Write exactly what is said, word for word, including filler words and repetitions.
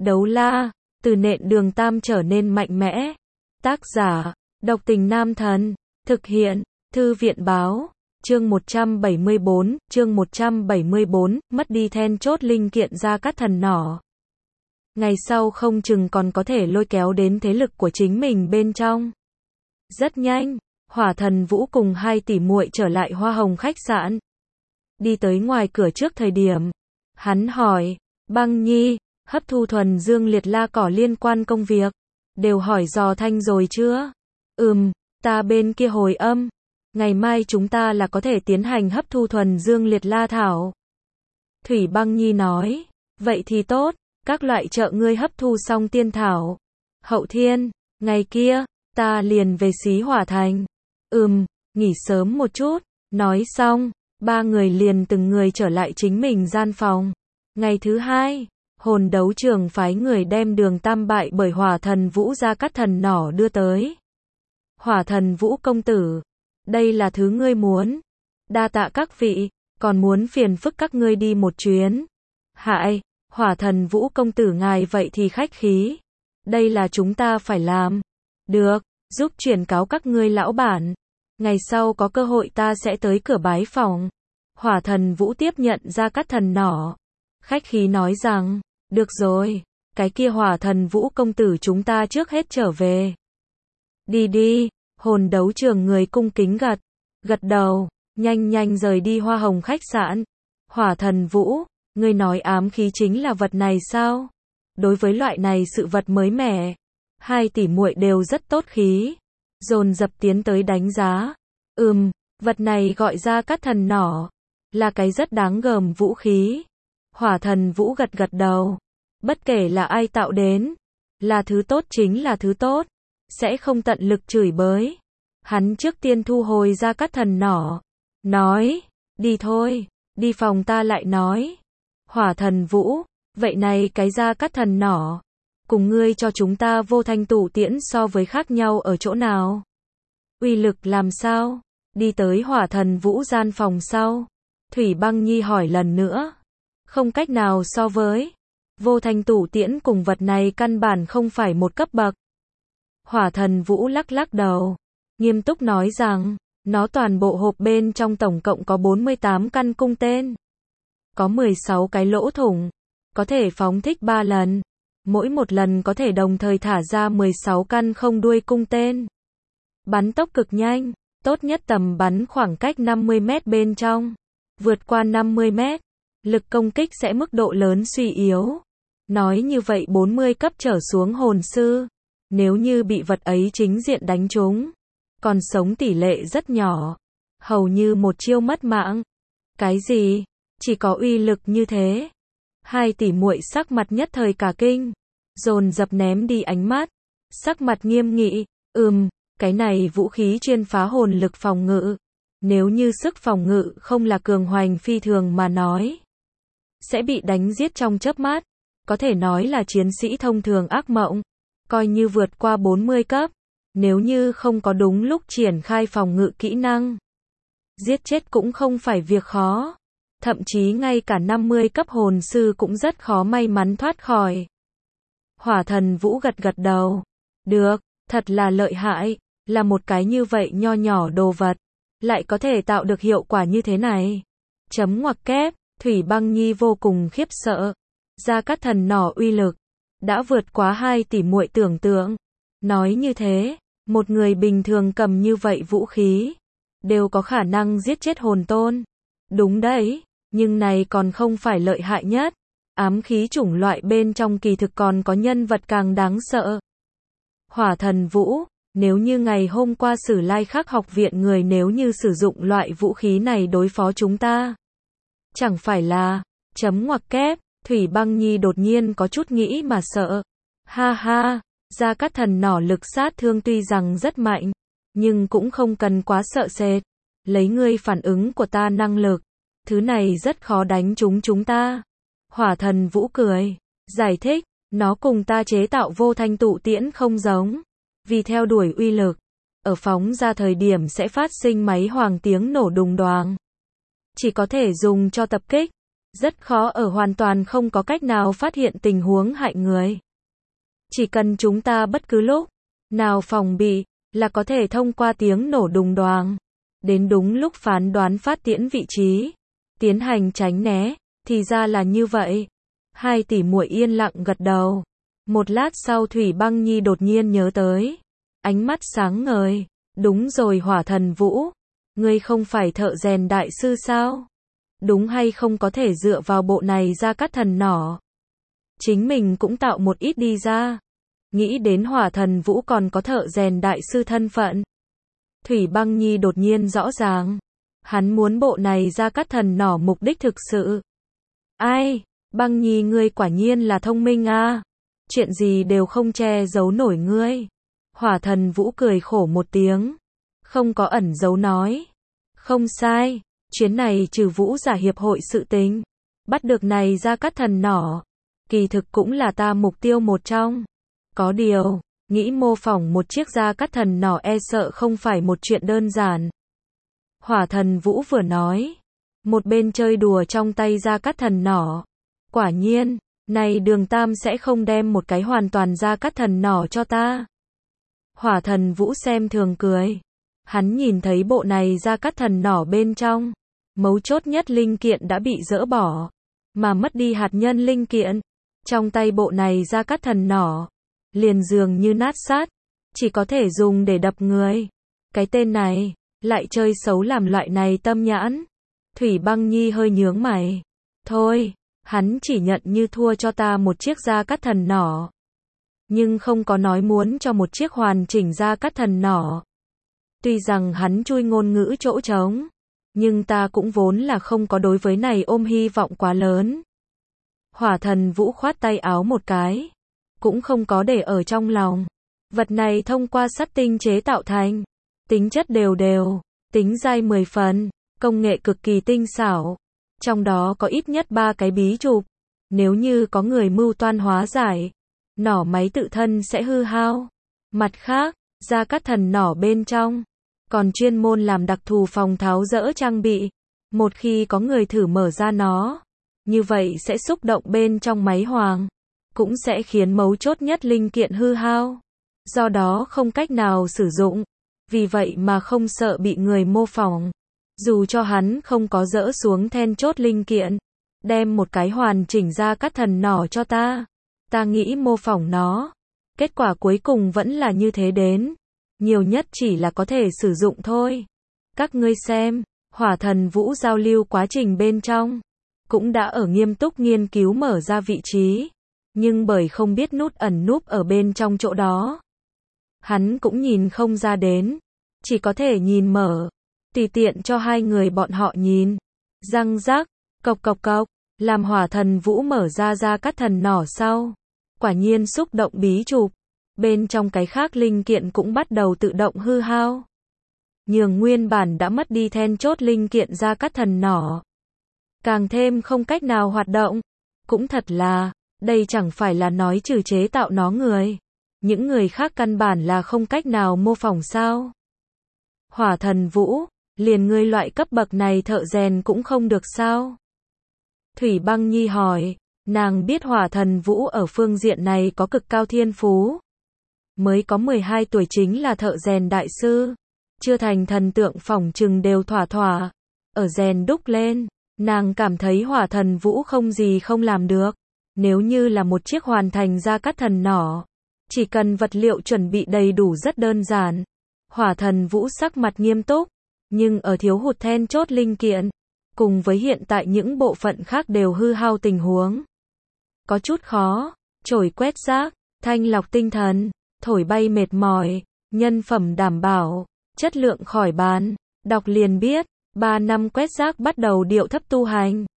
Đấu la, từ nện đường tam trở nên mạnh mẽ. Tác giả, Độc Tình Nam Thần. Thực hiện, Thư viện báo. Chương một trăm bảy mươi bốn, chương một trăm bảy mươi bốn, mất đi then chốt linh kiện Gia Cát Thần nỏ. Ngày sau không chừng còn có thể lôi kéo đến thế lực của chính mình bên trong. Rất nhanh, Hỏa Thần Vũ cùng hai tỷ muội trở lại Hoa Hồng khách sạn. Đi tới ngoài cửa trước thời điểm, hắn hỏi, Băng Nhi, hấp thu thuần dương liệt la cỏ liên quan công việc, đều hỏi dò thanh rồi chưa? Ừm, ta bên kia hồi âm, ngày mai chúng ta là có thể tiến hành hấp thu thuần dương liệt la thảo. Thủy Băng Nhi nói, vậy thì tốt, các loại trợ ngươi hấp thu xong tiên thảo. Hậu thiên, ngày kia, ta liền về Xí Hỏa Thành. Ừm, nghỉ sớm một chút. Nói xong, ba người liền từng người trở lại chính mình gian phòng. Ngày thứ hai, hồn đấu trường phái người đem đường tam bại bởi Hỏa Thần Vũ Gia Cát Thần nỏ đưa tới. Hỏa Thần Vũ công tử, đây là thứ ngươi muốn. Đa tạ các vị, còn muốn phiền phức các ngươi đi một chuyến. Hại, Hỏa Thần Vũ công tử ngài vậy thì khách khí. Đây là chúng ta phải làm. Được, giúp chuyển cáo các ngươi lão bản. Ngày sau có cơ hội ta sẽ tới cửa bái phòng. Hỏa Thần Vũ tiếp nhận Gia Cát Thần nỏ. Khách khí nói rằng, được rồi, cái kia Hỏa Thần Vũ công tử chúng ta trước hết trở về. Đi đi, hồn đấu trường người cung kính gật, gật đầu, nhanh nhanh rời đi Hoa Hồng khách sạn. Hỏa Thần Vũ, ngươi nói ám khí chính là vật này sao? Đối với loại này sự vật mới mẻ, hai tỷ muội đều rất tốt khí, dồn dập tiến tới đánh giá. Ừm, vật này gọi Gia Cát Thần nỏ, là cái rất đáng gờm vũ khí. Hỏa Thần Vũ gật gật đầu, bất kể là ai tạo đến, là thứ tốt chính là thứ tốt, sẽ không tận lực chửi bới. Hắn trước tiên thu hồi Gia Cát Thần nỏ, nói, đi thôi, đi phòng ta lại nói. Hỏa Thần Vũ, vậy này cái Gia Cát Thần nỏ, cùng ngươi cho chúng ta vô thanh tụ tiễn so với khác nhau ở chỗ nào? Uy lực làm sao? Đi tới Hỏa Thần Vũ gian phòng sau, Thủy Băng Nhi hỏi lần nữa. Không cách nào so với. Vô thanh tụ tiễn cùng vật này căn bản không phải một cấp bậc. Hỏa Thần Vũ lắc lắc đầu, nghiêm túc nói rằng, nó toàn bộ hộp bên trong tổng cộng có bốn mươi tám căn cung tên. Có mười sáu cái lỗ thủng, có thể phóng thích ba lần. Mỗi một lần có thể đồng thời thả ra mười sáu căn không đuôi cung tên. Bắn tốc cực nhanh, tốt nhất tầm bắn khoảng cách năm mươi mét bên trong. Vượt qua năm mươi mét, lực công kích sẽ mức độ lớn suy yếu. Nói như vậy bốn mươi cấp trở xuống hồn sư, nếu như bị vật ấy chính diện đánh trúng, còn sống tỷ lệ rất nhỏ, hầu như một chiêu mất mạng. Cái gì? Chỉ có uy lực như thế? Hai tỷ muội sắc mặt nhất thời cả kinh, dồn dập ném đi ánh mắt, sắc mặt nghiêm nghị. Ừm, cái này vũ khí chuyên phá hồn lực phòng ngự, nếu như sức phòng ngự không là cường hoành phi thường mà nói, sẽ bị đánh giết trong chớp mắt, có thể nói là chiến sĩ thông thường ác mộng. Coi như vượt qua bốn mươi cấp, nếu như không có đúng lúc triển khai phòng ngự kỹ năng, giết chết cũng không phải việc khó. Thậm chí ngay cả năm mươi cấp hồn sư cũng rất khó may mắn thoát khỏi. Hỏa Thần Vũ gật gật đầu. Được, thật là lợi hại, là một cái như vậy nho nhỏ đồ vật, lại có thể tạo được hiệu quả như thế này. Chấm ngoặc kép, Thủy Băng Nhi vô cùng khiếp sợ. Gia Cát Thần nỏ uy lực đã vượt quá hai tỷ muội tưởng tượng. Nói như thế, một người bình thường cầm như vậy vũ khí, đều có khả năng giết chết hồn tôn. Đúng đấy, nhưng này còn không phải lợi hại nhất. Ám khí chủng loại bên trong kỳ thực còn có nhân vật càng đáng sợ. Hỏa Thần Vũ, nếu như ngày hôm qua Sử Lai Khắc học viện người nếu như sử dụng loại vũ khí này đối phó chúng ta, chẳng phải là, chấm ngoặc kép, Thủy Băng Nhi đột nhiên có chút nghĩ mà sợ. Ha ha, Gia Cát Thần nỏ lực sát thương tuy rằng rất mạnh, nhưng cũng không cần quá sợ sệt. Lấy ngươi phản ứng của ta năng lực, thứ này rất khó đánh trúng chúng ta. Hỏa Thần Vũ cười, giải thích, nó cùng ta chế tạo vô thanh tụ tiễn không giống. Vì theo đuổi uy lực, ở phóng ra thời điểm sẽ phát sinh máy hoàng tiếng nổ đùng đoàng. Chỉ có thể dùng cho tập kích, rất khó ở hoàn toàn không có cách nào phát hiện tình huống hại người. Chỉ cần chúng ta bất cứ lúc nào phòng bị, là có thể thông qua tiếng nổ đùng đoàng, đến đúng lúc phán đoán phát tiễn vị trí, tiến hành tránh né, thì ra là như vậy. Hai tỷ muội yên lặng gật đầu. Một lát sau Thủy Băng Nhi đột nhiên nhớ tới, ánh mắt sáng ngời, đúng rồi Hỏa Thần Vũ, ngươi không phải thợ rèn đại sư sao? Đúng hay không có thể dựa vào bộ này ra cắt thần nỏ, chính mình cũng tạo một ít đi ra. Nghĩ đến Hỏa Thần Vũ còn có thợ rèn đại sư thân phận, Thủy Băng Nhi đột nhiên rõ ràng, hắn muốn bộ này ra cắt thần nỏ mục đích thực sự. Ai, Băng Nhi ngươi quả nhiên là thông minh a, à. Chuyện gì đều không che giấu nổi ngươi. Hỏa Thần Vũ cười khổ một tiếng, không có ẩn giấu nói, không sai, chuyến này trừ Vũ giả hiệp hội sự tình, bắt được này ra cắt thần nỏ, kỳ thực cũng là ta mục tiêu một trong. Có điều, nghĩ mô phỏng một chiếc gia cắt thần nỏ e sợ không phải một chuyện đơn giản. Hỏa Thần Vũ vừa nói, một bên chơi đùa trong tay gia cắt thần nỏ. Quả nhiên, này Đường Tam sẽ không đem một cái hoàn toàn gia cắt thần nỏ cho ta. Hỏa Thần Vũ xem thường cười. Hắn nhìn thấy bộ này gia cắt thần nỏ bên trong, mấu chốt nhất linh kiện đã bị dỡ bỏ, mà mất đi hạt nhân linh kiện. Trong tay bộ này gia cắt thần nỏ, liền dường như nát sát, chỉ có thể dùng để đập người. Cái tên này, lại chơi xấu làm loại này tâm nhãn. Thủy Băng Nhi hơi nhướng mày. Thôi, hắn chỉ nhận như thua cho ta một chiếc gia cắt thần nỏ, nhưng không có nói muốn cho một chiếc hoàn chỉnh gia cắt thần nỏ. Tuy rằng hắn chui ngôn ngữ chỗ trống, nhưng ta cũng vốn là không có đối với này ôm hy vọng quá lớn. Hỏa Thần Vũ khoát tay áo một cái, cũng không có để ở trong lòng. Vật này thông qua sắt tinh chế tạo thành, tính chất đều đều, tính dai mười phần, công nghệ cực kỳ tinh xảo. Trong đó có ít nhất ba cái bí chụp. Nếu như có người mưu toan hóa giải, nỏ máy tự thân sẽ hư hao. Mặt khác, gia cắt thần nỏ bên trong, còn chuyên môn làm đặc thù phòng tháo dỡ trang bị. Một khi có người thử mở ra nó, như vậy sẽ xúc động bên trong máy hoàng, cũng sẽ khiến mấu chốt nhất linh kiện hư hao. Do đó không cách nào sử dụng. Vì vậy mà không sợ bị người mô phỏng. Dù cho hắn không có dỡ xuống then chốt linh kiện, đem một cái hoàn chỉnh gia cắt thần nỏ cho ta, ta nghĩ mô phỏng nó. Kết quả cuối cùng vẫn là như thế đến. Nhiều nhất chỉ là có thể sử dụng thôi. Các ngươi xem, Hỏa Thần Vũ giao lưu quá trình bên trong, cũng đã ở nghiêm túc nghiên cứu mở ra vị trí. Nhưng bởi không biết nút ẩn núp ở bên trong chỗ đó, hắn cũng nhìn không ra đến. Chỉ có thể nhìn mở, tùy tiện cho hai người bọn họ nhìn. Răng rắc, cộc cộc cộc, làm Hỏa Thần Vũ mở ra gia cắt thần nỏ sau, quả nhiên xúc động bí chụp. Bên trong cái khác linh kiện cũng bắt đầu tự động hư hao, nhường nguyên bản đã mất đi then chốt linh kiện gia cắt thần nỏ càng thêm không cách nào hoạt động. Cũng thật là, đây chẳng phải là nói trừ chế tạo nó người, những người khác căn bản là không cách nào mô phỏng sao? Hỏa Thần Vũ, liền ngươi loại cấp bậc này thợ rèn cũng không được sao? Thủy Băng Nhi hỏi, nàng biết Hỏa Thần Vũ ở phương diện này có cực cao thiên phú. Mới có mười hai tuổi chính là thợ rèn đại sư, chưa thành thần tượng phỏng chừng đều thỏa thỏa. Ở rèn đúc lên, nàng cảm thấy Hỏa Thần Vũ không gì không làm được. Nếu như là một chiếc hoàn thành gia cắt thần nỏ, chỉ cần vật liệu chuẩn bị đầy đủ rất đơn giản. Hỏa Thần Vũ sắc mặt nghiêm túc, nhưng ở thiếu hụt then chốt linh kiện, cùng với hiện tại những bộ phận khác đều hư hao tình huống, có chút khó. Chổi quét rác, thanh lọc tinh thần, thổi bay mệt mỏi, nhân phẩm đảm bảo, chất lượng khỏi bàn. Đọc liền biết, ba năm quét rác bắt đầu điệu thấp tu hành.